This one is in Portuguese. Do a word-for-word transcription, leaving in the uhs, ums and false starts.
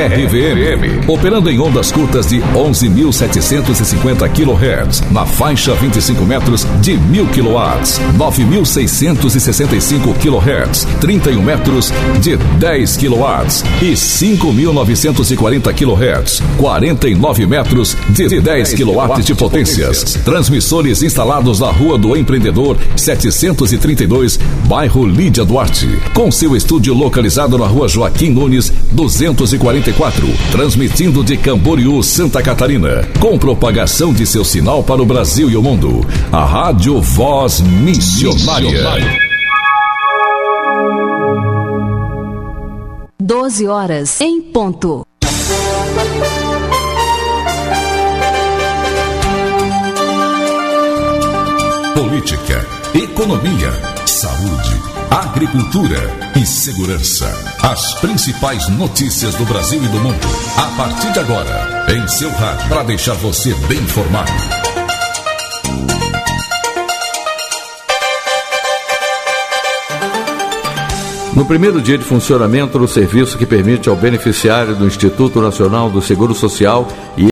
R V M, operando em ondas curtas de onze mil setecentos e cinquenta quilohertz, na faixa vinte e cinco metros de mil quilowatts, nove mil seiscentos e sessenta e cinco quilohertz, trinta e um metros de dez quilowatts e cinco mil novecentos e quarenta quilohertz, quarenta e nove metros de dez quilowatts de potências. Transmissores instalados na Rua do Empreendedor setecentos e trinta e dois, bairro Lídia Duarte, com seu estúdio localizado na Rua Joaquim Nunes duzentos e quarenta e quatro, transmitindo de Camboriú, Santa Catarina, com propagação de seu sinal para o Brasil e o mundo. A Rádio Voz Missionária. doze horas em ponto. Política, economia, saúde, agricultura e segurança. As principais notícias do Brasil e do mundo. A partir de agora, em seu rádio, para deixar você bem informado. No primeiro dia de funcionamento do serviço que permite ao beneficiário do Instituto Nacional do Seguro Social e